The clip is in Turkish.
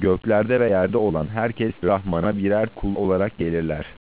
Göklerde ve yerde olan herkes Rahman'a birer kul olarak gelirler.